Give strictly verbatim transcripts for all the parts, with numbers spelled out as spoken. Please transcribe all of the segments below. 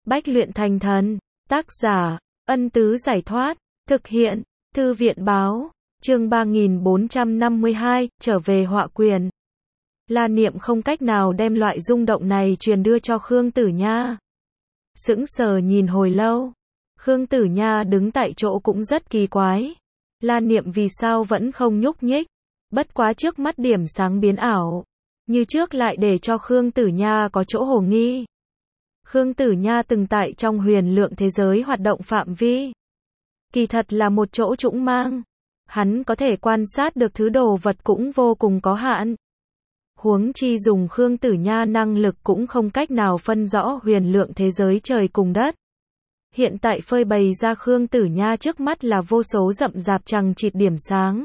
Bách luyện thành thần. Tác giả, Ân Tứ Giải Thoát. Thực hiện, Thư viện Báo. Chương ba nghìn bốn trăm năm mươi hai, trở về Họa Quyền. La Niệm không cách nào đem loại rung động này truyền đưa cho Khương Tử Nha. Sững sờ nhìn hồi lâu. Khương Tử Nha đứng tại chỗ cũng rất kỳ quái. La Niệm vì sao vẫn không nhúc nhích? Bất quá trước mắt điểm sáng biến ảo. Như trước lại để cho Khương Tử Nha có chỗ hồ nghi. Khương Tử Nha từng tại trong huyền lượng thế giới hoạt động phạm vi. Kỳ thật là một chỗ trũng mang. Hắn có thể quan sát được thứ đồ vật cũng vô cùng có hạn. Huống chi dùng Khương Tử Nha năng lực cũng không cách nào phân rõ huyền lượng thế giới trời cùng đất. Hiện tại phơi bày ra Khương Tử Nha trước mắt là vô số rậm rạp chằng chịt điểm sáng.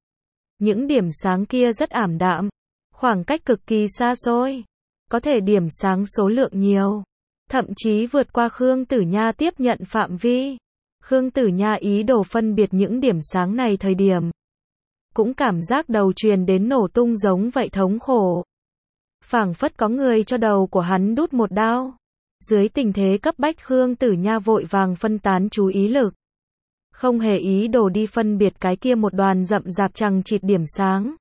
Những điểm sáng kia rất ảm đạm, khoảng cách cực kỳ xa xôi. Có thể điểm sáng số lượng nhiều, thậm chí vượt qua Khương Tử Nha tiếp nhận phạm vi. Khương Tử Nha ý đồ phân biệt những điểm sáng này thời điểm. Cũng cảm giác đầu truyền đến nổ tung giống vậy thống khổ. Phảng phất có người cho đầu của hắn đút một đao. Dưới tình thế cấp bách Khương Tử Nha vội vàng phân tán chú ý lực. Không hề ý đồ đi phân biệt cái kia một đoàn rậm rạp chằng chịt điểm sáng.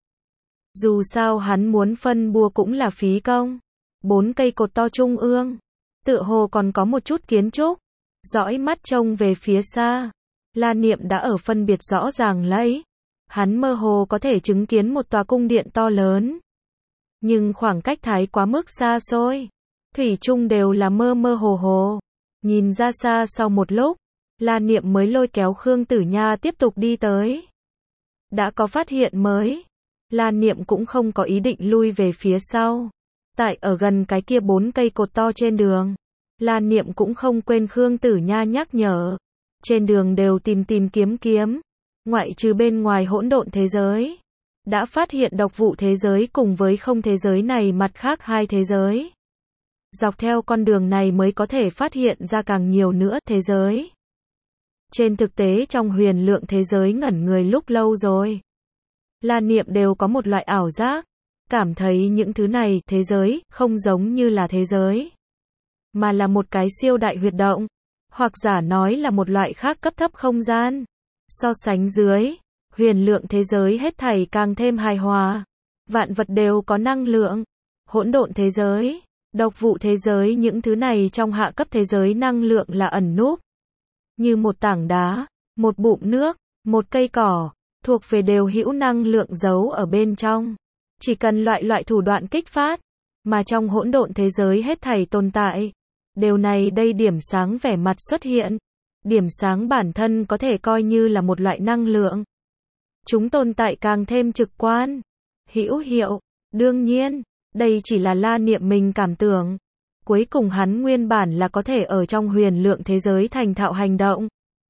Dù sao hắn muốn phân bua cũng là phí công. Bốn cây cột to trung ương. Tựa hồ còn có một chút kiến trúc. Dõi mắt trông về phía xa. La Niệm đã ở phân biệt rõ ràng lấy. Hắn mơ hồ có thể chứng kiến một tòa cung điện to lớn. Nhưng khoảng cách thái quá mức xa xôi. Thủy chung đều là mơ mơ hồ hồ. Nhìn ra xa sau một lúc, La Niệm mới lôi kéo Khương Tử Nha tiếp tục đi tới. Đã có phát hiện mới. La Niệm cũng không có ý định lui về phía sau. Tại ở gần cái kia bốn cây cột to trên đường. La Niệm cũng không quên Khương Tử Nha nhắc nhở. Trên đường đều tìm tìm kiếm kiếm. Ngoại trừ bên ngoài hỗn độn thế giới. Đã phát hiện độc vụ thế giới cùng với không thế giới này mặt khác hai thế giới. Dọc theo con đường này mới có thể phát hiện ra càng nhiều nữa thế giới. Trên thực tế trong huyền lượng thế giới ngẩn người lúc lâu rồi. La Niệm đều có một loại ảo giác. Cảm thấy những thứ này, thế giới, không giống như là thế giới. Mà là một cái siêu đại huyệt động. Hoặc giả nói là một loại khác cấp thấp không gian. So sánh dưới, huyền lượng thế giới hết thảy càng thêm hài hòa. Vạn vật đều có năng lượng. Hỗn độn thế giới, độc vụ thế giới, những thứ này trong hạ cấp thế giới năng lượng là ẩn núp. Như một tảng đá, một bụm nước, một cây cỏ, thuộc về đều hữu năng lượng giấu ở bên trong. Chỉ cần loại loại thủ đoạn kích phát, mà trong hỗn độn thế giới hết thảy tồn tại. Điều này đây điểm sáng vẻ mặt xuất hiện. Điểm sáng bản thân có thể coi như là một loại năng lượng. Chúng tồn tại càng thêm trực quan, hữu hiệu. Đương nhiên, đây chỉ là La Niệm mình cảm tưởng. Cuối cùng hắn nguyên bản là có thể ở trong huyền lượng thế giới thành thạo hành động.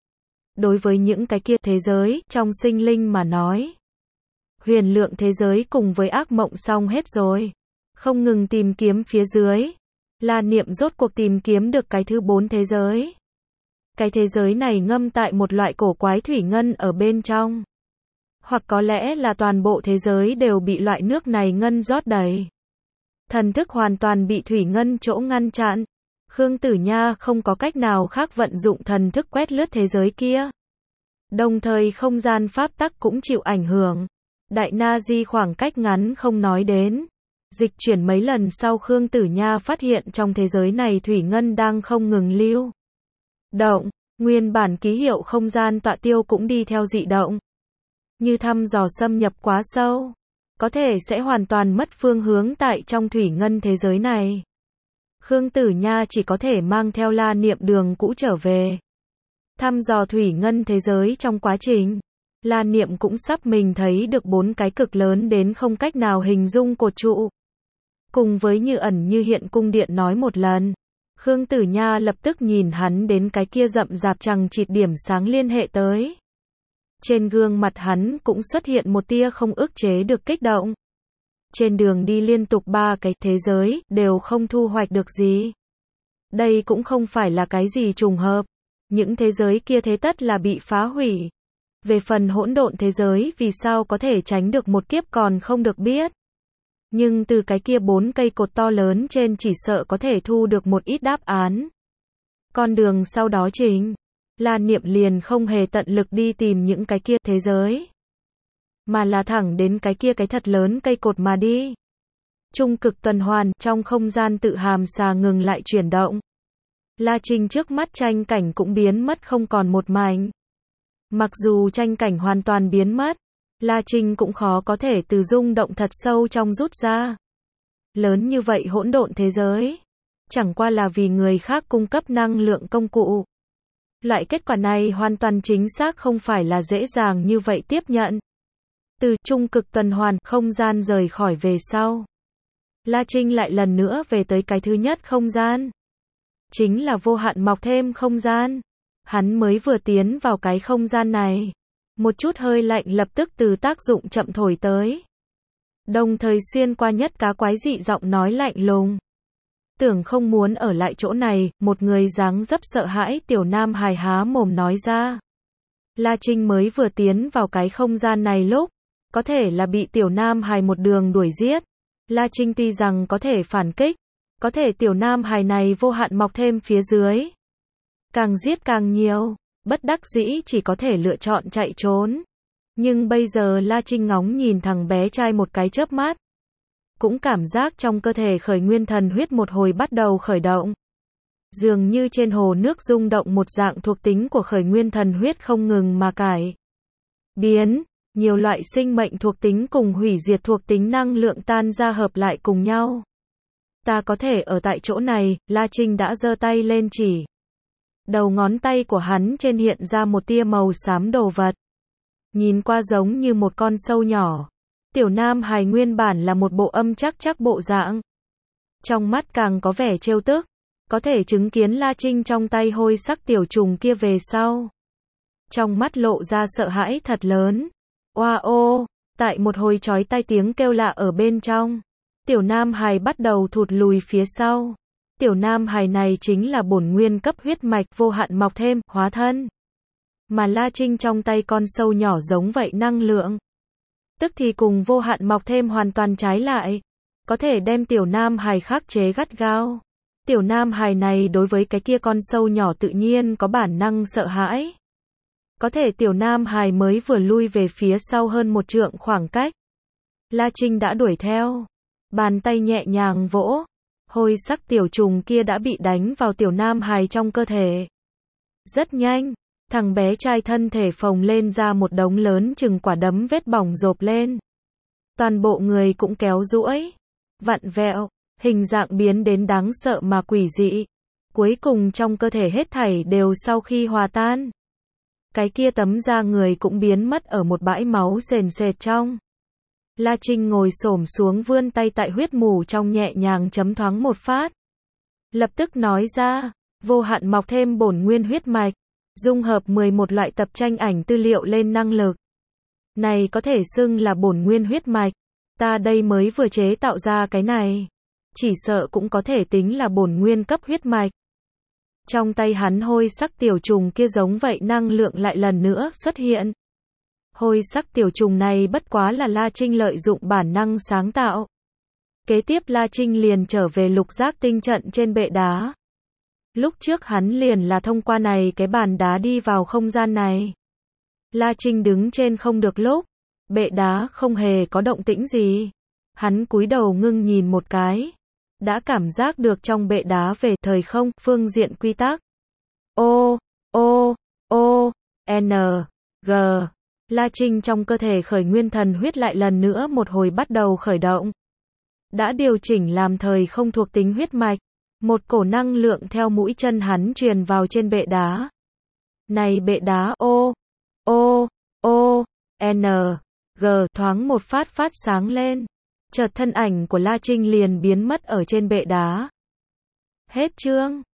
Đối với những cái kia thế giới, trong sinh linh mà nói. Huyền lượng thế giới cùng với ác mộng xong hết rồi. Không ngừng tìm kiếm phía dưới. La Niệm rốt cuộc tìm kiếm được cái thứ bốn thế giới. Cái thế giới này ngâm tại một loại cổ quái thủy ngân ở bên trong. Hoặc có lẽ là toàn bộ thế giới đều bị loại nước này ngân rót đầy. Thần thức hoàn toàn bị thủy ngân chỗ ngăn chặn. Khương Tử Nha không có cách nào khác vận dụng thần thức quét lướt thế giới kia. Đồng thời không gian pháp tắc cũng chịu ảnh hưởng. Đại Na Di khoảng cách ngắn không nói đến. Dịch chuyển mấy lần sau Khương Tử Nha phát hiện trong thế giới này thủy ngân đang không ngừng lưu động, nguyên bản ký hiệu không gian tọa tiêu cũng đi theo dị động. Như thăm dò xâm nhập quá sâu, có thể sẽ hoàn toàn mất phương hướng tại trong thủy ngân thế giới này. Khương Tử Nha chỉ có thể mang theo La Niệm đường cũ trở về. Thăm dò thủy ngân thế giới trong quá trình, La Niệm cũng sắp mình thấy được bốn cái cực lớn đến không cách nào hình dung cột trụ. Cùng với như ẩn như hiện cung điện nói một lần. Khương Tử Nha lập tức nhìn hắn đến cái kia rậm rạp chằng chịt điểm sáng liên hệ tới. Trên gương mặt hắn cũng xuất hiện một tia không ức chế được kích động. Trên đường đi liên tục ba cái thế giới, đều không thu hoạch được gì. Đây cũng không phải là cái gì trùng hợp. Những thế giới kia thế tất là bị phá hủy. Về phần hỗn độn thế giới vì sao có thể tránh được một kiếp còn không được biết. Nhưng từ cái kia bốn cây cột to lớn trên chỉ sợ có thể thu được một ít đáp án. Con đường sau đó chính là Niệm liền không hề tận lực đi tìm những cái kia thế giới, mà là thẳng đến cái kia cái thật lớn cây cột mà đi. Trung cực tuần hoàn, trong không gian tự hàm xà ngừng lại chuyển động. La Trinh trước mắt tranh cảnh cũng biến mất không còn một mảnh. Mặc dù tranh cảnh hoàn toàn biến mất, La Trinh cũng khó có thể từ rung động thật sâu trong rút ra. Lớn như vậy hỗn độn thế giới, chẳng qua là vì người khác cung cấp năng lượng công cụ. Loại kết quả này hoàn toàn chính xác không phải là dễ dàng như vậy tiếp nhận. Từ trung cực tuần hoàn, không gian rời khỏi về sau, La Trinh lại lần nữa về tới cái thứ nhất không gian. Chính là vô hạn mọc thêm không gian. Hắn mới vừa tiến vào cái không gian này, một chút hơi lạnh lập tức từ tác dụng chậm thổi tới. Đồng thời xuyên qua nhất cá quái dị giọng nói lạnh lùng. Tưởng không muốn ở lại chỗ này, một người dáng dấp sợ hãi tiểu nam hài há mồm nói ra. La Trinh mới vừa tiến vào cái không gian này lúc, có thể là bị tiểu nam hài một đường đuổi giết. La Trinh tuy rằng có thể phản kích, có thể tiểu nam hài này vô hạn mọc thêm phía dưới. Càng giết càng nhiều, bất đắc dĩ chỉ có thể lựa chọn chạy trốn. Nhưng bây giờ La Trinh ngóng nhìn thằng bé trai một cái chớp mắt. Cũng cảm giác trong cơ thể khởi nguyên thần huyết một hồi bắt đầu khởi động. Dường như trên hồ nước rung động một dạng thuộc tính của khởi nguyên thần huyết không ngừng mà cải biến. Nhiều loại sinh mệnh thuộc tính cùng hủy diệt thuộc tính năng lượng tan ra hợp lại cùng nhau. Ta có thể ở tại chỗ này, La Trinh đã giơ tay lên chỉ. Đầu ngón tay của hắn trên hiện ra một tia màu xám đồ vật. Nhìn qua giống như một con sâu nhỏ. Tiểu nam hài nguyên bản là một bộ âm chắc chắc bộ dạng. Trong mắt càng có vẻ trêu tức. Có thể chứng kiến La Trinh trong tay hôi sắc tiểu trùng kia về sau. Trong mắt lộ ra sợ hãi thật lớn. Oa ô, tại một hồi chói tai tiếng kêu lạ ở bên trong. Tiểu nam hài bắt đầu thụt lùi phía sau. Tiểu nam hài này chính là bổn nguyên cấp huyết mạch vô hạn mọc thêm, hóa thân. Mà La Trinh trong tay con sâu nhỏ giống vậy năng lượng. Tức thì cùng vô hạn mọc thêm hoàn toàn trái lại. Có thể đem tiểu nam hài khắc chế gắt gao. Tiểu nam hài này đối với cái kia con sâu nhỏ tự nhiên có bản năng sợ hãi. Có thể tiểu nam hài mới vừa lui về phía sau hơn một trượng khoảng cách. La Trinh đã đuổi theo. Bàn tay nhẹ nhàng vỗ. Hôi sắc tiểu trùng kia đã bị đánh vào tiểu nam hài trong cơ thể. Rất nhanh, thằng bé trai thân thể phồng lên ra một đống lớn chừng quả đấm vết bỏng rộp lên. Toàn bộ người cũng kéo duỗi, vặn vẹo, hình dạng biến đến đáng sợ mà quỷ dị. Cuối cùng trong cơ thể hết thảy đều sau khi hòa tan. Cái kia tấm da người cũng biến mất ở một bãi máu sền sệt trong. La Trinh ngồi xổm xuống vươn tay tại huyết mù trong nhẹ nhàng chấm thoáng một phát. Lập tức nói ra, vô hạn mọc thêm bổn nguyên huyết mạch, dung hợp mười một loại tập tranh ảnh tư liệu lên năng lực. Này có thể xưng là bổn nguyên huyết mạch, ta đây mới vừa chế tạo ra cái này. Chỉ sợ cũng có thể tính là bổn nguyên cấp huyết mạch. Trong tay hắn hôi sắc tiểu trùng kia giống vậy năng lượng lại lần nữa xuất hiện. Hôi sắc tiểu trùng này bất quá là La Trinh lợi dụng bản năng sáng tạo. Kế tiếp La Trinh liền trở về lục giác tinh trận trên bệ đá. Lúc trước hắn liền là thông qua này cái bàn đá đi vào không gian này. La Trinh đứng trên không được lúc, bệ đá không hề có động tĩnh gì. Hắn cúi đầu ngưng nhìn một cái, đã cảm giác được trong bệ đá về thời không, phương diện quy tắc. O, O, O, N, G. La Trinh trong cơ thể khởi nguyên thần huyết lại lần nữa một hồi bắt đầu khởi động. Đã điều chỉnh làm thời không thuộc tính huyết mạch. Một cổ năng lượng theo mũi chân hắn truyền vào trên bệ đá. Này bệ đá O, O, O, N, G thoáng một phát phát sáng lên. Chợt thân ảnh của La Trinh liền biến mất ở trên bệ đá. Hết chương.